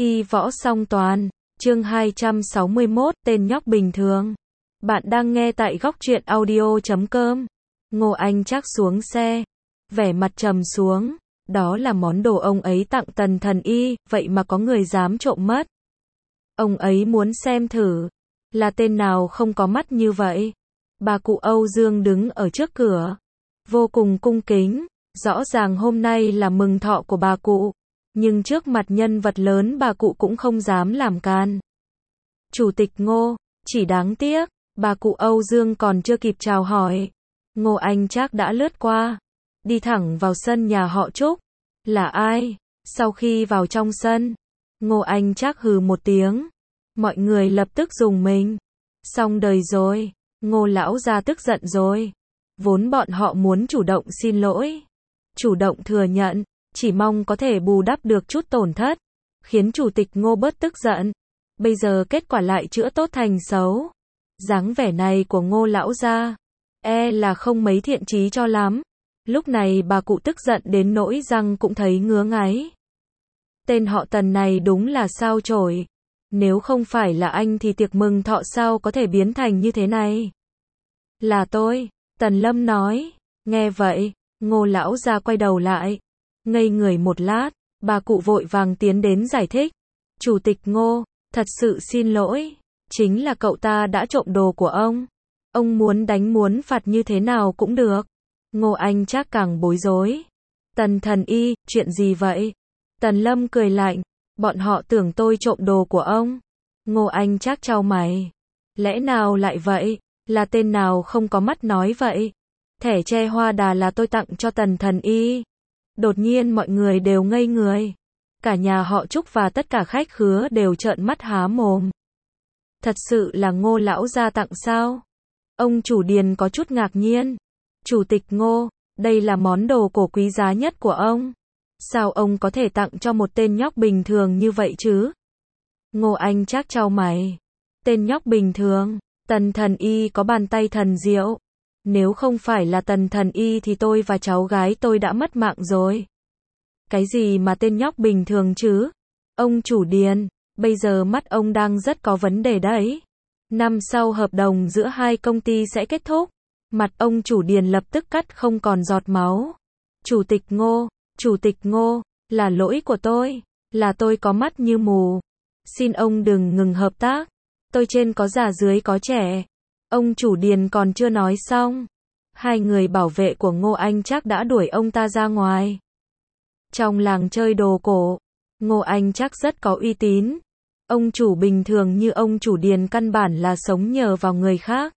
Y võ song toàn, chương 261, tên nhóc bình thường. Bạn đang nghe tại góc truyện audio.com. Ngô Anh Trác xuống xe, vẻ mặt trầm xuống, đó là món đồ ông ấy tặng Tần Thần Y, vậy mà có người dám trộm mất. Ông ấy muốn xem thử, là tên nào không có mắt như vậy. Bà cụ Âu Dương đứng ở trước cửa, vô cùng cung kính, rõ ràng hôm nay là mừng thọ của bà cụ. Nhưng trước mặt nhân vật lớn bà cụ cũng không dám làm can. Chủ tịch Ngô, chỉ đáng tiếc, bà cụ Âu Dương còn chưa kịp chào hỏi. Ngô Anh Trác đã lướt qua, đi thẳng vào sân nhà họ Trúc. Là ai? Sau khi vào trong sân, Ngô Anh Trác hừ một tiếng. Mọi người lập tức rùng mình. Xong đời rồi, Ngô lão gia tức giận rồi. Vốn bọn họ muốn chủ động xin lỗi, chủ động thừa nhận, chỉ mong có thể bù đắp được chút tổn thất, khiến chủ tịch Ngô bớt tức giận. Bây giờ kết quả lại chữa tốt thành xấu. Dáng vẻ này của Ngô lão gia, là không mấy thiện chí cho lắm. Lúc này bà cụ tức giận đến nỗi răng cũng thấy ngứa ngáy. Tên họ Tần này đúng là sao chổi. Nếu không phải là anh thì tiệc mừng thọ sao có thể biến thành như thế này. Là tôi, Tần Lâm nói. Nghe vậy, Ngô lão gia quay đầu lại, ngây người một lát, bà cụ vội vàng tiến đến giải thích. Chủ tịch Ngô, thật sự xin lỗi, chính là cậu ta đã trộm đồ của ông. Ông muốn đánh muốn phạt như thế nào cũng được. Ngô Anh Trác càng bối rối. Tần Thần Y, chuyện gì vậy? Tần Lâm cười lạnh, bọn họ tưởng tôi trộm đồ của ông. Ngô Anh Trác chau mày. Lẽ nào lại vậy? Là tên nào không có mắt nói vậy? Thẻ tre hoa đà là tôi tặng cho Tần Thần Y. Đột nhiên mọi người đều ngây người. Cả nhà họ Trúc và tất cả khách khứa đều trợn mắt há mồm. Thật sự là Ngô lão gia tặng sao? Ông chủ Điền có chút ngạc nhiên. Chủ tịch Ngô, đây là món đồ cổ quý giá nhất của ông. Sao ông có thể tặng cho một tên nhóc bình thường như vậy chứ? Ngô Anh Trác chau mày. Tên nhóc bình thường, Tần Thần Y có bàn tay thần diệu. Nếu không phải là Tần Thần Y thì tôi và cháu gái tôi đã mất mạng rồi. Cái gì mà tên nhóc bình thường chứ? Ông chủ Điền, bây giờ mắt ông đang rất có vấn đề đấy. Năm sau hợp đồng giữa hai công ty sẽ kết thúc. Mặt ông chủ Điền lập tức cắt không còn giọt máu. Chủ tịch Ngô, là lỗi của tôi, là tôi có mắt như mù. Xin ông đừng ngừng hợp tác. Tôi trên có già dưới có trẻ. Ông chủ Điền còn chưa nói xong, hai người bảo vệ của Ngô Anh Trác đã đuổi ông ta ra ngoài. Trong làng chơi đồ cổ, Ngô Anh Trác rất có uy tín. Ông chủ bình thường như ông chủ Điền căn bản là sống nhờ vào người khác.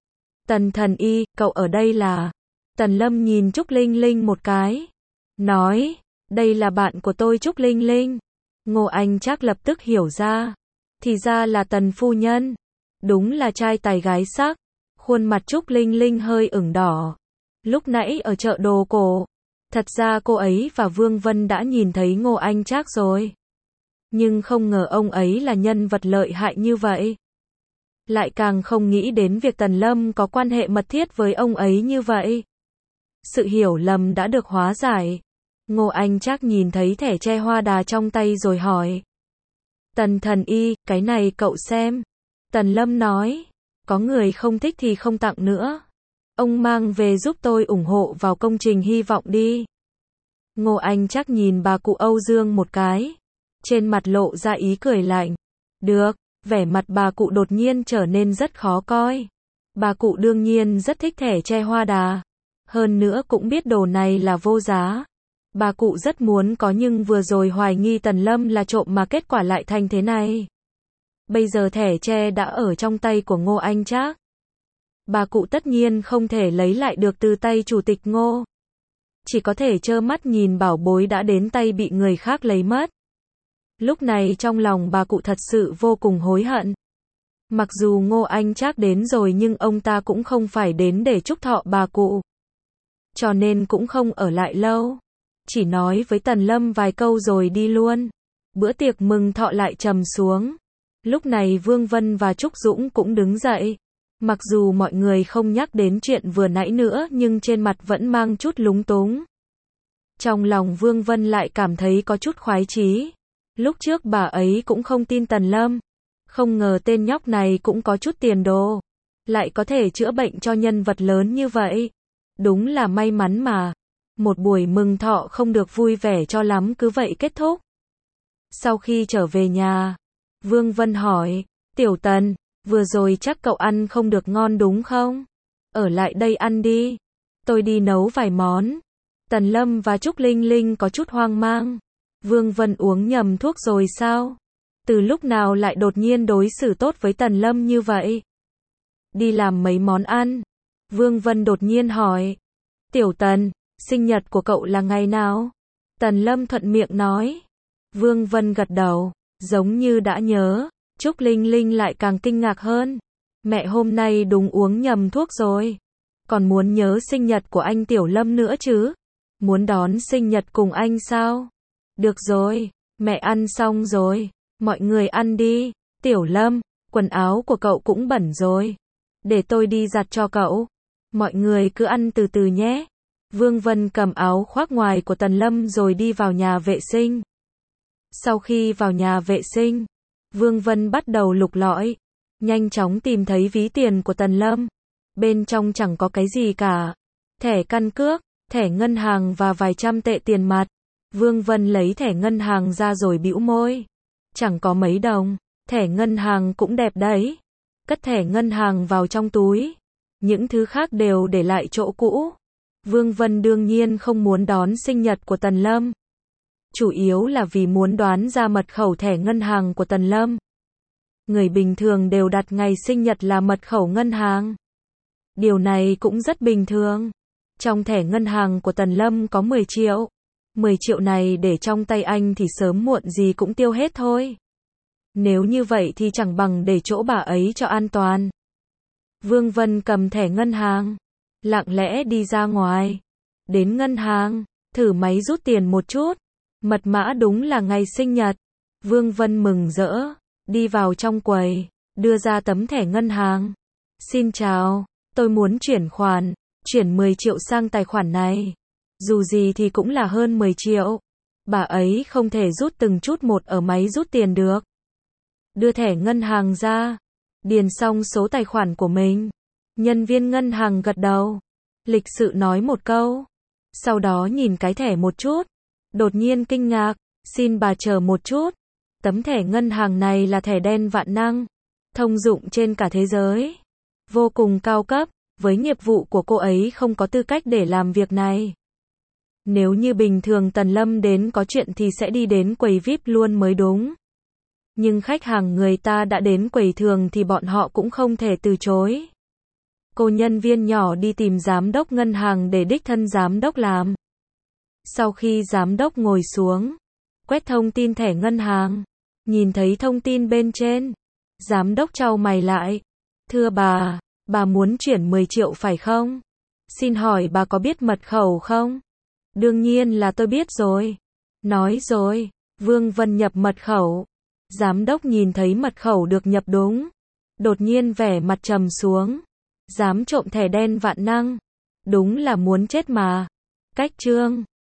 Tần Thần Y, cậu ở đây là? Tần Lâm nhìn Trúc Linh Linh một cái, nói, đây là bạn của tôi Trúc Linh Linh. Ngô Anh Trác lập tức hiểu ra, thì ra là Tần phu nhân. Đúng là trai tài gái sắc. Khuôn mặt Trúc Linh Linh hơi ửng đỏ. Lúc nãy ở chợ đồ cổ, thật ra cô ấy và Vương Vân đã nhìn thấy Ngô Anh Trác rồi. Nhưng không ngờ ông ấy là nhân vật lợi hại như vậy. Lại càng không nghĩ đến việc Tần Lâm có quan hệ mật thiết với ông ấy như vậy. Sự hiểu lầm đã được hóa giải. Ngô Anh Trác nhìn thấy thẻ tre hoa đà trong tay rồi hỏi. Tần Thần Y, cái này cậu xem. Tần Lâm nói, có người không thích thì không tặng nữa. Ông mang về giúp tôi ủng hộ vào công trình hy vọng đi. Ngô Anh Trác nhìn bà cụ Âu Dương một cái. Trên mặt lộ ra ý cười lạnh. Được, vẻ mặt bà cụ đột nhiên trở nên rất khó coi. Bà cụ đương nhiên rất thích thẻ tre hoa đà. Hơn nữa cũng biết đồ này là vô giá. Bà cụ rất muốn có nhưng vừa rồi hoài nghi Tần Lâm là trộm mà kết quả lại thành thế này. Bây giờ thẻ tre đã ở trong tay của Ngô Anh Trác. Bà cụ tất nhiên không thể lấy lại được từ tay chủ tịch Ngô. Chỉ có thể trơ mắt nhìn bảo bối đã đến tay bị người khác lấy mất. Lúc này trong lòng bà cụ thật sự vô cùng hối hận. Mặc dù Ngô Anh Trác đến rồi nhưng ông ta cũng không phải đến để chúc thọ bà cụ. Cho nên cũng không ở lại lâu. Chỉ nói với Tần Lâm vài câu rồi đi luôn. Bữa tiệc mừng thọ lại trầm xuống. Lúc này Vương Vân và Trúc Dũng cũng đứng dậy. Mặc dù mọi người không nhắc đến chuyện vừa nãy nữa nhưng trên mặt vẫn mang chút lúng túng. Trong lòng Vương Vân lại cảm thấy có chút khoái chí. Lúc trước bà ấy cũng không tin Tần Lâm. Không ngờ tên nhóc này cũng có chút tiền đồ. Lại có thể chữa bệnh cho nhân vật lớn như vậy. Đúng là may mắn mà. Một buổi mừng thọ không được vui vẻ cho lắm cứ vậy kết thúc. Sau khi trở về nhà, Vương Vân hỏi, Tiểu Tần, vừa rồi chắc cậu ăn không được ngon đúng không? Ở lại đây ăn đi. Tôi đi nấu vài món. Tần Lâm và Trúc Linh Linh có chút hoang mang. Vương Vân uống nhầm thuốc rồi sao? Từ lúc nào lại đột nhiên đối xử tốt với Tần Lâm như vậy? Đi làm mấy món ăn. Vương Vân đột nhiên hỏi. Tiểu Tần, sinh nhật của cậu là ngày nào? Tần Lâm thuận miệng nói. Vương Vân gật đầu, giống như đã nhớ. Trúc Linh Linh lại càng kinh ngạc hơn. Mẹ hôm nay đúng uống nhầm thuốc rồi. Còn muốn nhớ sinh nhật của anh Tiểu Lâm nữa chứ? Muốn đón sinh nhật cùng anh sao? Được rồi, mẹ ăn xong rồi. Mọi người ăn đi. Tiểu Lâm, quần áo của cậu cũng bẩn rồi. Để tôi đi giặt cho cậu. Mọi người cứ ăn từ từ nhé. Vương Vân cầm áo khoác ngoài của Tần Lâm rồi đi vào nhà vệ sinh. Sau khi vào nhà vệ sinh, Vương Vân bắt đầu lục lọi. Nhanh chóng tìm thấy ví tiền của Tần Lâm. Bên trong chẳng có cái gì cả. Thẻ căn cước, thẻ ngân hàng và vài trăm tệ tiền mặt. Vương Vân lấy thẻ ngân hàng ra rồi bĩu môi. Chẳng có mấy đồng. Thẻ ngân hàng cũng đẹp đấy. Cất thẻ ngân hàng vào trong túi. Những thứ khác đều để lại chỗ cũ. Vương Vân đương nhiên không muốn đón sinh nhật của Tần Lâm. Chủ yếu là vì muốn đoán ra mật khẩu thẻ ngân hàng của Tần Lâm. Người bình thường đều đặt ngày sinh nhật là mật khẩu ngân hàng. Điều này cũng rất bình thường. Trong thẻ ngân hàng của Tần Lâm có 10 triệu. 10 triệu này để trong tay anh thì sớm muộn gì cũng tiêu hết thôi. Nếu như vậy thì chẳng bằng để chỗ bà ấy cho an toàn. Vương Vân cầm thẻ ngân hàng, lặng lẽ đi ra ngoài. Đến ngân hàng, thử máy rút tiền một chút. Mật mã đúng là ngày sinh nhật. Vương Vân mừng rỡ, đi vào trong quầy, đưa ra tấm thẻ ngân hàng. Xin chào, tôi muốn chuyển khoản, chuyển 10 triệu sang tài khoản này. Dù gì thì cũng là hơn 10 triệu. Bà ấy không thể rút từng chút một ở máy rút tiền được. Đưa thẻ ngân hàng ra, điền xong số tài khoản của mình. Nhân viên ngân hàng gật đầu, lịch sự nói một câu. Sau đó nhìn cái thẻ một chút, đột nhiên kinh ngạc, xin bà chờ một chút. Tấm thẻ ngân hàng này là thẻ đen vạn năng, thông dụng trên cả thế giới. Vô cùng cao cấp, với nghiệp vụ của cô ấy không có tư cách để làm việc này. Nếu như bình thường Tần Lâm đến có chuyện thì sẽ đi đến quầy VIP luôn mới đúng. Nhưng khách hàng người ta đã đến quầy thường thì bọn họ cũng không thể từ chối. Cô nhân viên nhỏ đi tìm giám đốc ngân hàng để đích thân giám đốc làm. Sau khi giám đốc ngồi xuống, quét thông tin thẻ ngân hàng, nhìn thấy thông tin bên trên, giám đốc chau mày lại. Thưa bà muốn chuyển 10 triệu phải không? Xin hỏi bà có biết mật khẩu không? Đương nhiên là tôi biết rồi. Nói rồi, Vương Vân nhập mật khẩu. Giám đốc nhìn thấy mật khẩu được nhập đúng. Đột nhiên vẻ mặt trầm xuống. Dám trộm thẻ đen vạn năng. Đúng là muốn chết mà. Cách chương